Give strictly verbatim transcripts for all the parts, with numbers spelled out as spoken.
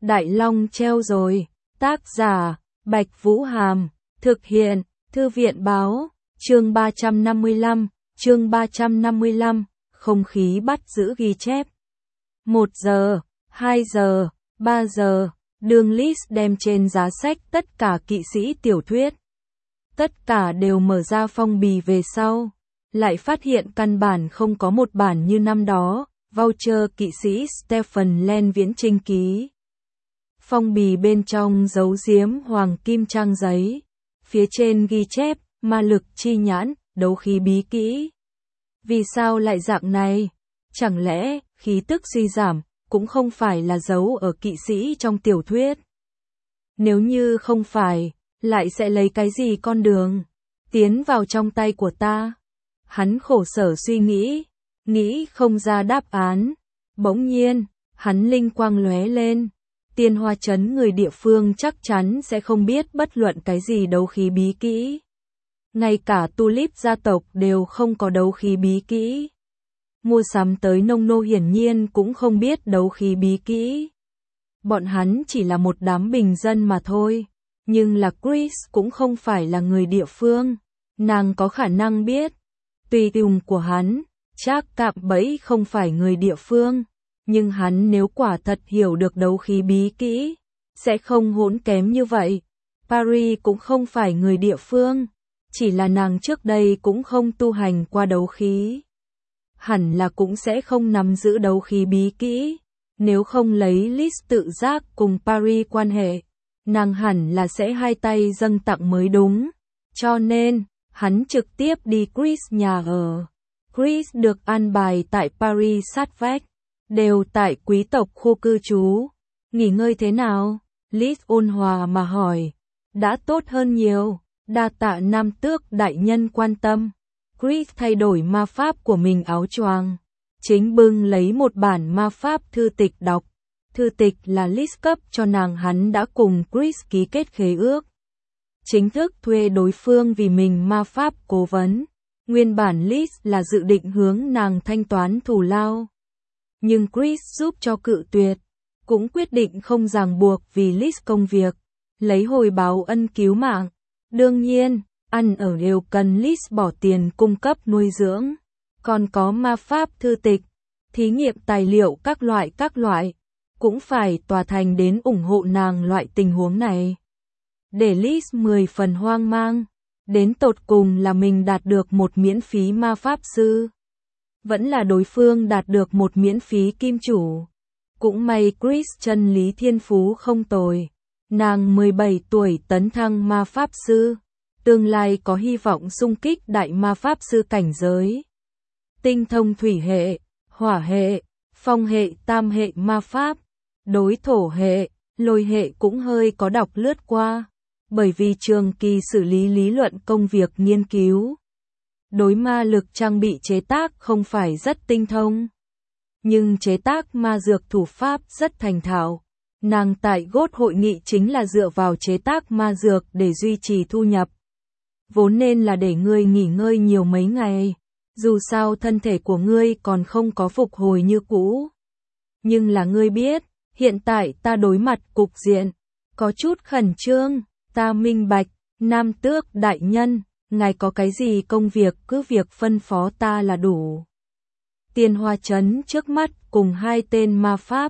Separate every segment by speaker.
Speaker 1: Đại Long treo rồi. Tác giả, Bạch Vũ Hàm. Thực hiện, Thư viện Báo. Chương ba trăm năm mươi lăm, chương ba trăm năm mươi lăm, không khí bắt giữ ghi chép. Một giờ, hai giờ, ba giờ, đường list đem trên giá sách tất cả kỵ sĩ tiểu thuyết. Tất cả đều mở ra phong bì về sau. Lại phát hiện căn bản không có một bản như năm đó, voucher kỵ sĩ Stephen Len viễn trinh ký. Phong bì bên trong giấu giếm hoàng kim trang giấy. Phía trên ghi chép, ma lực chi nhãn, đấu khí bí kỹ. Vì sao lại dạng này? Chẳng lẽ, khí tức suy giảm, cũng không phải là giấu ở kỵ sĩ trong tiểu thuyết? Nếu như không phải, lại sẽ lấy cái gì con đường tiến vào trong tay của ta? Hắn khổ sở suy nghĩ, nghĩ không ra đáp án. Bỗng nhiên, hắn linh quang lóe lên. Tiên Hoa Trấn người địa phương chắc chắn sẽ không biết bất luận cái gì đấu khí bí kỹ. Ngay cả Tulip gia tộc đều không có đấu khí bí kỹ. Mua sắm tới nông nô hiển nhiên cũng không biết đấu khí bí kỹ. Bọn hắn chỉ là một đám bình dân mà thôi. Nhưng là Chris cũng không phải là người địa phương. Nàng có khả năng biết. Tùy tùng của hắn, chắc cạm bẫy không phải người địa phương. Nhưng hắn nếu quả thật hiểu được đấu khí bí kỹ, sẽ không hỗn kém như vậy. Paris cũng không phải người địa phương. Chỉ là nàng trước đây cũng không tu hành qua đấu khí. Hẳn là cũng sẽ không nắm giữ đấu khí bí kỹ. Nếu không lấy Liz tự giác cùng Paris quan hệ, nàng hẳn là sẽ hai tay dâng tặng mới đúng. Cho nên, hắn trực tiếp đi Chris nhà ở. Chris được an bài tại Paris sát vách, đều tại quý tộc khu cư trú. Nghỉ ngơi thế nào? Liz ôn hòa mà hỏi. Đã tốt hơn nhiều, đa tạ nam tước đại nhân quan tâm. Chris thay đổi ma pháp của mình áo choàng, chính bưng lấy một bản ma pháp thư tịch đọc. Thư tịch là Liz cấp cho nàng, hắn đã cùng Chris ký kết khế ước. Chính thức thuê đối phương vì mình ma pháp cố vấn. Nguyên bản Liz là dự định hướng nàng thanh toán thù lao. Nhưng Chris giúp cho cự tuyệt, cũng quyết định không ràng buộc vì Liz công việc, lấy hồi báo ân cứu mạng. Đương nhiên, ăn ở đều cần Liz bỏ tiền cung cấp nuôi dưỡng. Còn có ma pháp thư tịch, thí nghiệm tài liệu các loại các loại, cũng phải tòa thành đến ủng hộ nàng loại tình huống này. Để Liz mười phần hoang mang, đến tột cùng là mình đạt được một miễn phí ma pháp sư, vẫn là đối phương đạt được một miễn phí kim chủ. Cũng may Chris chân lý thiên phú không tồi. Nàng mười bảy tuổi tấn thăng ma pháp sư, tương lai có hy vọng xung kích đại ma pháp sư cảnh giới. Tinh thông thủy hệ, hỏa hệ, phong hệ, tam hệ ma pháp, đối thổ hệ, lôi hệ cũng hơi có đọc lướt qua, bởi vì trường kỳ xử lý lý luận công việc nghiên cứu. Đối ma lực trang bị chế tác không phải rất tinh thông, nhưng chế tác ma dược thủ pháp rất thành thạo. Nàng tại Gốt hội nghị chính là dựa vào chế tác ma dược để duy trì thu nhập. Vốn nên là để ngươi nghỉ ngơi nhiều mấy ngày, dù sao thân thể của ngươi còn không có phục hồi như cũ. Nhưng là ngươi biết, hiện tại ta đối mặt cục diện, có chút khẩn trương. Ta minh bạch, nam tước đại nhân, ngài có cái gì công việc cứ việc phân phó ta là đủ. Tiên Hoa Trấn trước mắt cùng hai tên ma pháp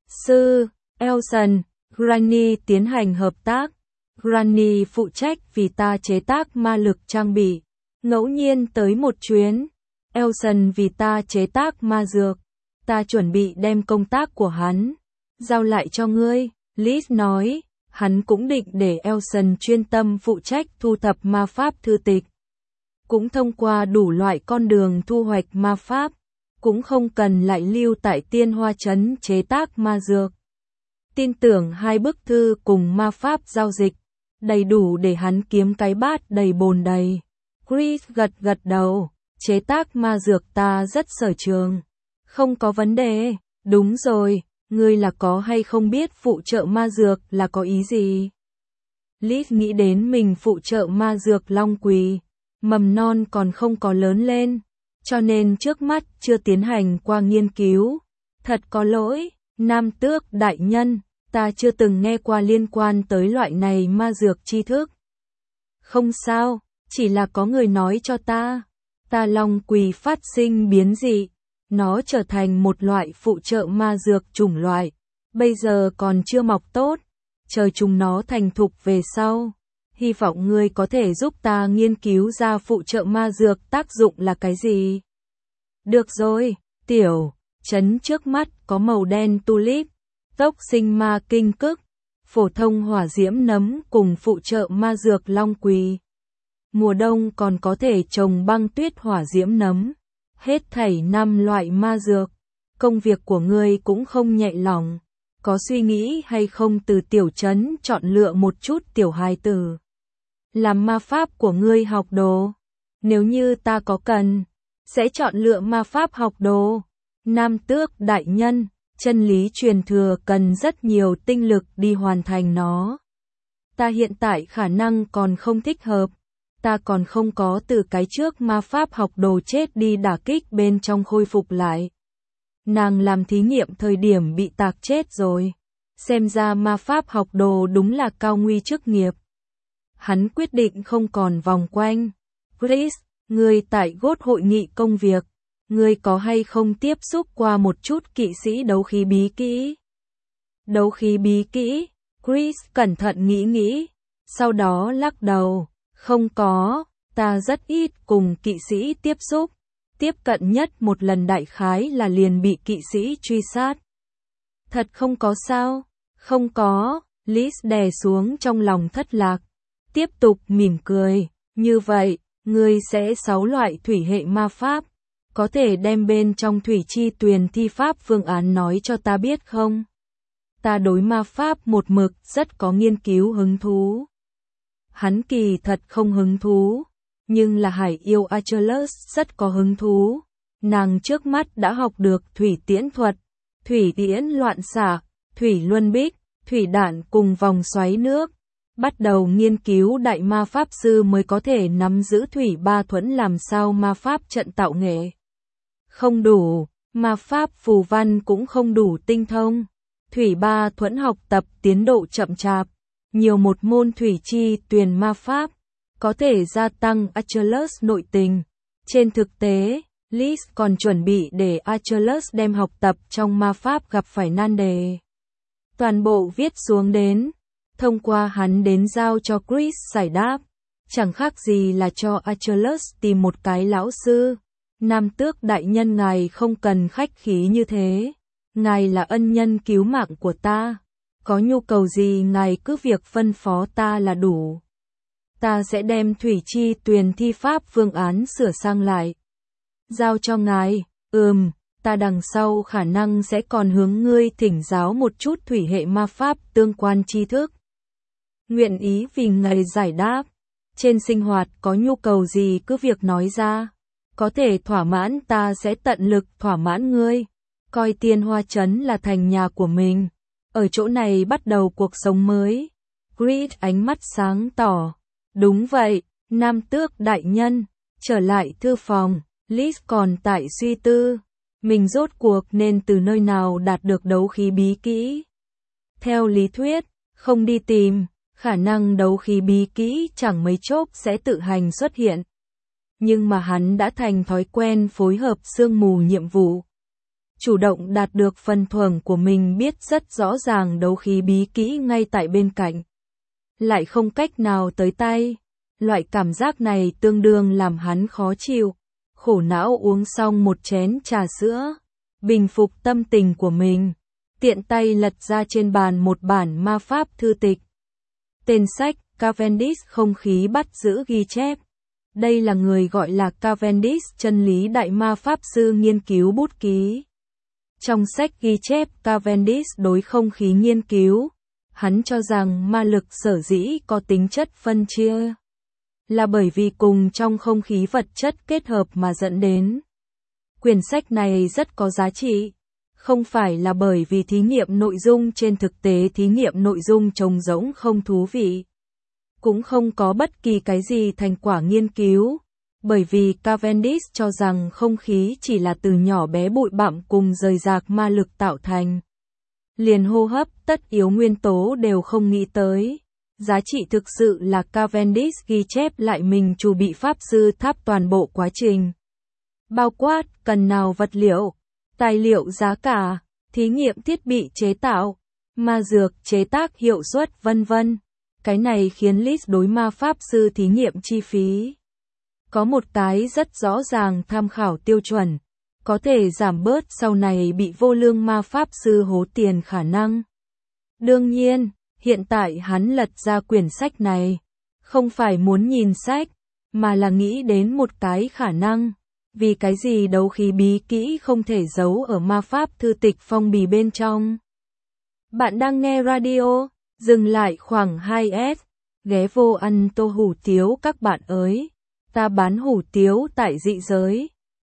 Speaker 1: sư, Elson, Granny tiến hành hợp tác. Granny phụ trách vì ta chế tác ma lực trang bị, ngẫu nhiên tới một chuyến. Elson vì ta chế tác ma dược, ta chuẩn bị đem công tác của hắn giao lại cho ngươi. Liz nói, hắn cũng định để Elson chuyên tâm phụ trách thu thập ma pháp thư tịch. Cũng thông qua đủ loại con đường thu hoạch ma pháp, cũng không cần lại lưu tại Tiên Hoa Trấn chế tác ma dược. Tin tưởng hai bức thư cùng ma pháp giao dịch, đầy đủ để hắn kiếm cái bát đầy bồn đầy. Chris gật gật đầu, chế tác ma dược ta rất sở trường. Không có vấn đề, đúng rồi, ngươi là có hay không biết phụ trợ ma dược là có ý gì? Liz nghĩ đến mình phụ trợ ma dược long quỳ, mầm non còn không có lớn lên, cho nên trước mắt chưa tiến hành qua nghiên cứu. Thật có lỗi, nam tước đại nhân, Ta chưa từng nghe qua liên quan tới loại này ma dược tri thức. Không sao, chỉ là có người nói cho ta. Ta long quỳ phát sinh biến dị. Nó trở thành một loại phụ trợ ma dược chủng loại. Bây giờ còn chưa mọc tốt. Chờ chúng nó thành thục về sau. Hy vọng ngươi có thể giúp ta nghiên cứu ra phụ trợ ma dược tác dụng là cái gì. Được rồi, tiểu trấn trước mắt có màu đen tulip, tốc sinh ma kinh cức, phổ thông hỏa diễm nấm cùng phụ trợ ma dược long quỳ. Mùa đông còn có thể trồng băng tuyết hỏa diễm nấm. Hết thảy năm loại ma dược. Công việc của ngươi cũng không nhẹ lòng. Có suy nghĩ hay không từ tiểu trấn chọn lựa một chút tiểu hài tử. Làm ma pháp của ngươi học đồ. Nếu như ta có cần, sẽ chọn lựa ma pháp học đồ. Nam tước đại nhân, chân lý truyền thừa cần rất nhiều tinh lực đi hoàn thành nó. Ta hiện tại khả năng còn không thích hợp. Ta còn không có từ cái trước ma pháp học đồ chết đi đả kích bên trong khôi phục lại. Nàng làm thí nghiệm thời điểm bị tạc chết rồi. Xem ra ma pháp học đồ đúng là cao nguy chức nghiệp. Hắn quyết định không còn vòng quanh. Chris, ngươi tại gốt hội nghị công việc. Ngươi có hay không tiếp xúc qua một chút kỵ sĩ đấu khí bí kỹ? Đấu khí bí kỹ? Chris cẩn thận nghĩ nghĩ. Sau đó lắc đầu. Không có, ta rất ít cùng kỵ sĩ tiếp xúc. Tiếp cận nhất một lần đại khái là liền bị kỵ sĩ truy sát. Thật không có sao? Không có, Liz đè xuống trong lòng thất lạc. Tiếp tục mỉm cười. Như vậy, ngươi sẽ sáu loại thủy hệ ma pháp. Có thể đem bên trong thủy chi tuyền thi pháp phương án nói cho ta biết không? Ta đối ma pháp một mực rất có nghiên cứu hứng thú. Hắn kỳ thật không hứng thú, nhưng là Hải yêu Achilles rất có hứng thú. Nàng trước mắt đã học được thủy tiễn thuật, thủy tiễn loạn xạ, thủy luân bích, thủy đạn cùng vòng xoáy nước. Bắt đầu nghiên cứu đại ma pháp sư mới có thể nắm giữ thủy ba thuẫn làm sao ma pháp trận tạo nghệ. Không đủ, ma pháp phù văn cũng không đủ tinh thông. Thủy ba thuẫn học tập tiến độ chậm chạp. Nhiều một môn thủy chi tuyền ma pháp, có thể gia tăng Achilles nội tình. Trên thực tế, Liz còn chuẩn bị để Achilles đem học tập trong ma pháp gặp phải nan đề. Toàn bộ viết xuống đến, thông qua hắn đến giao cho Chris giải đáp. Chẳng khác gì là cho Achilles tìm một cái lão sư. Nam tước đại nhân ngài không cần khách khí như thế. Ngài là ân nhân cứu mạng của ta. Có nhu cầu gì ngài cứ việc phân phó ta là đủ. Ta sẽ đem thủy chi tuyền thi pháp phương án sửa sang lại. Giao cho ngài, ừm, ta đằng sau khả năng sẽ còn hướng ngươi thỉnh giáo một chút thủy hệ ma pháp tương quan tri thức. Nguyện ý vì ngài giải đáp. Trên sinh hoạt có nhu cầu gì cứ việc nói ra. Có thể thỏa mãn ta sẽ tận lực thỏa mãn ngươi. Coi Tiên Hoa Trấn là thành nhà của mình. Ở chỗ này bắt đầu cuộc sống mới. Grid ánh mắt sáng tỏ. Đúng vậy, Nam tước đại nhân. Trở lại thư phòng, Liz còn tại suy tư. Mình rốt cuộc nên từ nơi nào đạt được đấu khí bí kỹ. Theo lý thuyết, không đi tìm, khả năng đấu khí bí kỹ chẳng mấy chốc sẽ tự hành xuất hiện. Nhưng mà hắn đã thành thói quen phối hợp sương mù nhiệm vụ. Chủ động đạt được phần thưởng của mình biết rất rõ ràng đấu khí bí kỹ ngay tại bên cạnh. Lại không cách nào tới tay. Loại cảm giác này tương đương làm hắn khó chịu. Khổ não uống xong một chén trà sữa. Bình phục tâm tình của mình. Tiện tay lật ra trên bàn một bản ma pháp thư tịch. Tên sách, Cavendish không khí bắt giữ ghi chép. Đây là người gọi là Cavendish chân lý đại ma pháp sư nghiên cứu bút ký. Trong sách ghi chép Cavendish đối không khí nghiên cứu, hắn cho rằng ma lực sở dĩ có tính chất phân chia, là bởi vì cùng trong không khí vật chất kết hợp mà dẫn đến. Quyển sách này rất có giá trị, không phải là bởi vì thí nghiệm nội dung trên thực tế thí nghiệm nội dung trông rỗng không thú vị. Cũng không có bất kỳ cái gì thành quả nghiên cứu. Bởi vì Cavendish cho rằng không khí chỉ là từ nhỏ bé bụi bặm cùng rời rạc ma lực tạo thành. liền hô hấp tất yếu nguyên tố đều không nghĩ tới. Giá trị thực sự là Cavendish ghi chép lại mình chủ bị pháp sư tháp toàn bộ quá trình. Bao quát, cần nào vật liệu, tài liệu giá cả, thí nghiệm thiết bị chế tạo, ma dược chế tác hiệu suất vân vân. Cái này khiến list đối ma pháp sư thí nghiệm chi phí. Có một cái rất rõ ràng tham khảo tiêu chuẩn, có thể giảm bớt sau này bị vô lương ma pháp sư hố tiền khả năng. Đương nhiên, hiện tại hắn lật ra quyển sách này, không phải muốn nhìn sách, mà là nghĩ đến một cái khả năng. Vì cái gì đấu khí bí kỹ không thể giấu ở ma pháp thư tịch phong bì bên trong. Bạn đang nghe radio, dừng lại khoảng hai S, ghé vô ăn tô hủ tiếu các bạn ơi. Ta bán hủ tiếu tại dị giới.